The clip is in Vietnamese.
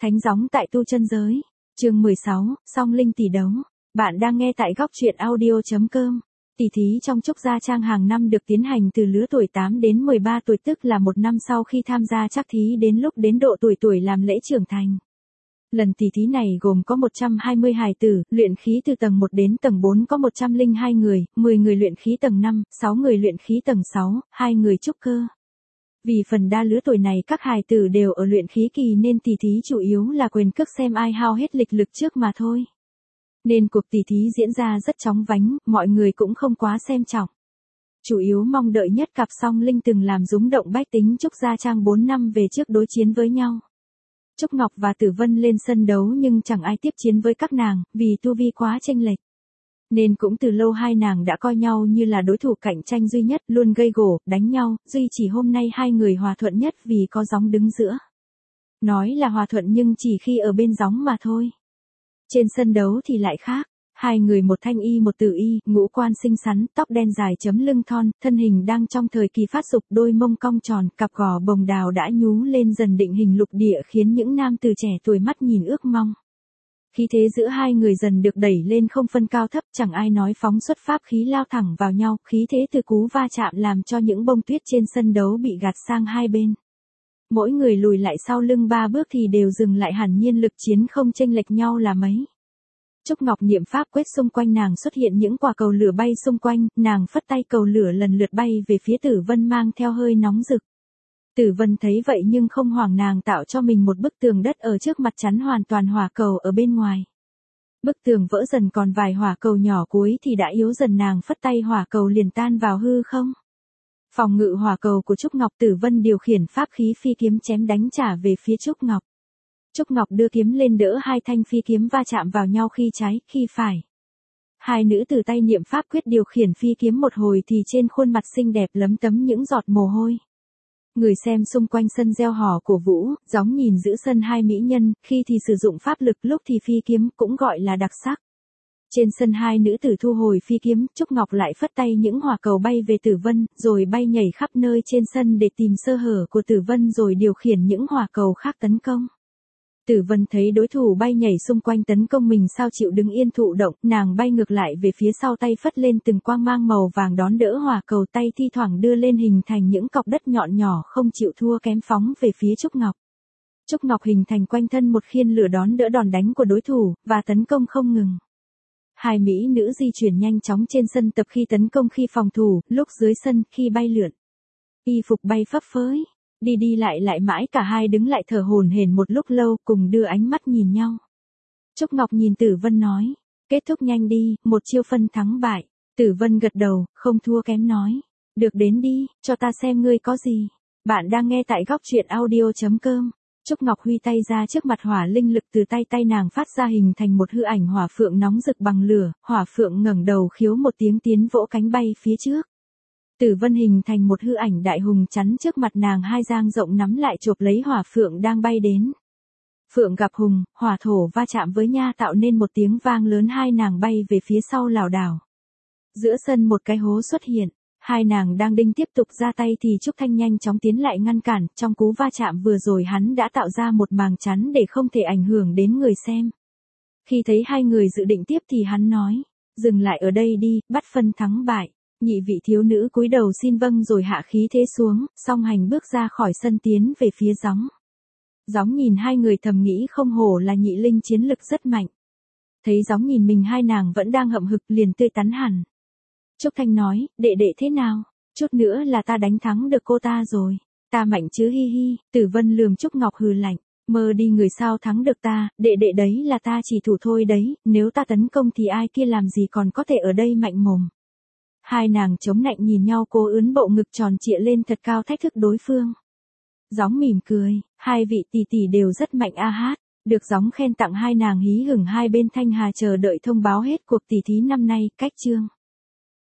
Thánh gióng tại tu chân giới. Chương 16, song linh tỷ đấu. Bạn đang nghe tại góc truyện audio.com. Tỷ thí trong Trúc Gia Trang hàng năm được tiến hành từ lứa tuổi 8 đến 13 tuổi, tức là một năm sau khi tham gia trắc thí đến lúc đến độ tuổi làm lễ trưởng thành. Lần tỷ thí này gồm có 120 hài tử, luyện khí từ tầng 1 đến tầng 4 có 102 người, 10 người luyện khí tầng 5, 6 người luyện khí tầng 6, 2 người trúc cơ. Vì phần đa lứa tuổi này các hài tử đều ở luyện khí kỳ nên tỷ thí chủ yếu là quyền cước xem ai hao hết lịch lực trước mà thôi. Nên cuộc tỷ thí diễn ra rất chóng vánh, mọi người cũng không quá xem trọng. Chủ yếu mong đợi nhất cặp song linh từng làm rúng động bách tính Trúc Gia Trang 4 năm về trước đối chiến với nhau. Trúc Ngọc và Tử Vân lên sân đấu nhưng chẳng ai tiếp chiến với các nàng, vì tu vi quá chênh lệch. Nên cũng từ lâu hai nàng đã coi nhau như là đối thủ cạnh tranh duy nhất, luôn gây gổ, đánh nhau, duy chỉ hôm nay hai người hòa thuận nhất vì có gióng đứng giữa. Nói là hòa thuận nhưng chỉ khi ở bên gióng mà thôi. Trên sân đấu thì lại khác. Hai người một thanh y một tử y, ngũ quan xinh xắn, tóc đen dài chấm lưng thon, thân hình đang trong thời kỳ phát dục, đôi mông cong tròn, cặp gò bồng đào đã nhú lên dần định hình lục địa khiến những nam tử trẻ tuổi mắt nhìn ước mong. Khí thế giữa hai người dần được đẩy lên không phân cao thấp, chẳng ai nói phóng xuất pháp khí lao thẳng vào nhau, khí thế từ cú va chạm làm cho những bông tuyết trên sân đấu bị gạt sang hai bên. Mỗi người lùi lại sau lưng 3 bước thì đều dừng lại, hẳn nhiên lực chiến không chênh lệch nhau là mấy. Trúc Ngọc niệm pháp quyết, xung quanh nàng xuất hiện những quả cầu lửa bay xung quanh, nàng phất tay cầu lửa lần lượt bay về phía Tử Vân mang theo hơi nóng rực. Tử Vân thấy vậy nhưng không hoảng, nàng tạo cho mình một bức tường đất ở trước mặt chắn hoàn toàn hỏa cầu ở bên ngoài. Bức tường vỡ dần còn vài hỏa cầu nhỏ cuối thì đã yếu dần, nàng phất tay hỏa cầu liền tan vào hư không. Phòng ngự hỏa cầu của Trúc Ngọc, Tử Vân điều khiển pháp khí phi kiếm chém đánh trả về phía Trúc Ngọc. Trúc Ngọc đưa kiếm lên đỡ hai thanh phi kiếm va chạm vào nhau khi trái, khi phải. Hai nữ tử tay niệm pháp quyết điều khiển phi kiếm một hồi thì trên khuôn mặt xinh đẹp lấm tấm những giọt mồ hôi. Người xem xung quanh sân reo hò cổ vũ, gióng nhìn giữ sân hai mỹ nhân, khi thì sử dụng pháp lực, lúc thì phi kiếm, cũng gọi là đặc sắc. Trên sân hai nữ tử thu hồi phi kiếm, Trúc Ngọc lại phất tay những hỏa cầu bay về Tử Vân, rồi bay nhảy khắp nơi trên sân để tìm sơ hở của Tử Vân rồi điều khiển những hỏa cầu khác tấn công. Tử Vân thấy đối thủ bay nhảy xung quanh tấn công mình sao chịu đứng yên thụ động, nàng bay ngược lại về phía sau, tay phất lên từng quang mang màu vàng đón đỡ hỏa cầu, tay thi thoảng đưa lên hình thành những cọc đất nhọn nhỏ không chịu thua kém phóng về phía Trúc Ngọc. Trúc Ngọc hình thành quanh thân một khiên lửa đón đỡ đòn đánh của đối thủ, và tấn công không ngừng. Hai mỹ nữ di chuyển nhanh chóng trên sân, tập khi tấn công khi phòng thủ, lúc dưới sân, khi bay lượn. Y phục bay phấp phới. Đi lại mãi, cả hai đứng lại thở hổn hển một lúc lâu, cùng đưa ánh mắt nhìn nhau. Trúc Ngọc nhìn Tử Vân nói, kết thúc nhanh đi, một chiêu phân thắng bại. Tử Vân gật đầu, không thua kém nói, được, đến đi, cho ta xem ngươi có gì. Bạn đang nghe tại góc truyện audio.com. Trúc Ngọc huy tay ra trước mặt, hỏa linh lực từ tay nàng phát ra hình thành một hư ảnh hỏa phượng nóng rực bằng lửa, hỏa phượng ngẩng đầu khiếu một tiếng tiến vỗ cánh bay phía trước. Tử Vân hình thành một hư ảnh đại hùng chắn trước mặt nàng, hai giang rộng nắm lại chộp lấy hỏa phượng đang bay đến. Phượng gặp hùng, hỏa thổ va chạm với nha tạo nên một tiếng vang lớn, hai nàng bay về phía sau lảo đảo. Giữa sân một cái hố xuất hiện, hai nàng đang định tiếp tục ra tay thì Trúc Thanh nhanh chóng tiến lại ngăn cản, trong cú va chạm vừa rồi hắn đã tạo ra một màng chắn để không thể ảnh hưởng đến người xem. Khi thấy hai người dự định tiếp thì hắn nói, dừng lại ở đây đi, bắt phân thắng bại. Nhị vị thiếu nữ cúi đầu xin vâng rồi hạ khí thế xuống, song hành bước ra khỏi sân tiến về phía gióng. Gióng nhìn hai người thầm nghĩ không hổ là nhị linh, chiến lực rất mạnh. Thấy gióng nhìn mình hai nàng vẫn đang hậm hực liền tươi tắn hẳn. Trúc Thanh nói, đệ thế nào? Chút nữa là ta đánh thắng được cô ta rồi. Ta mạnh chứ hi hi. Tử Vân lườm Trúc Ngọc hừ lạnh, mơ đi, người sao thắng được ta, đệ đấy là ta chỉ thủ thôi đấy, nếu ta tấn công thì ai kia làm gì còn có thể ở đây mạnh mồm. Hai nàng chống nạnh nhìn nhau, cố ướn bộ ngực tròn trịa lên thật cao thách thức đối phương. Gióng mỉm cười, hai vị tỷ tỷ đều rất mạnh a hát. Được gióng khen tặng, hai nàng hí hửng hai bên thanh hà chờ đợi thông báo hết cuộc tỷ thí năm nay. Cách chương.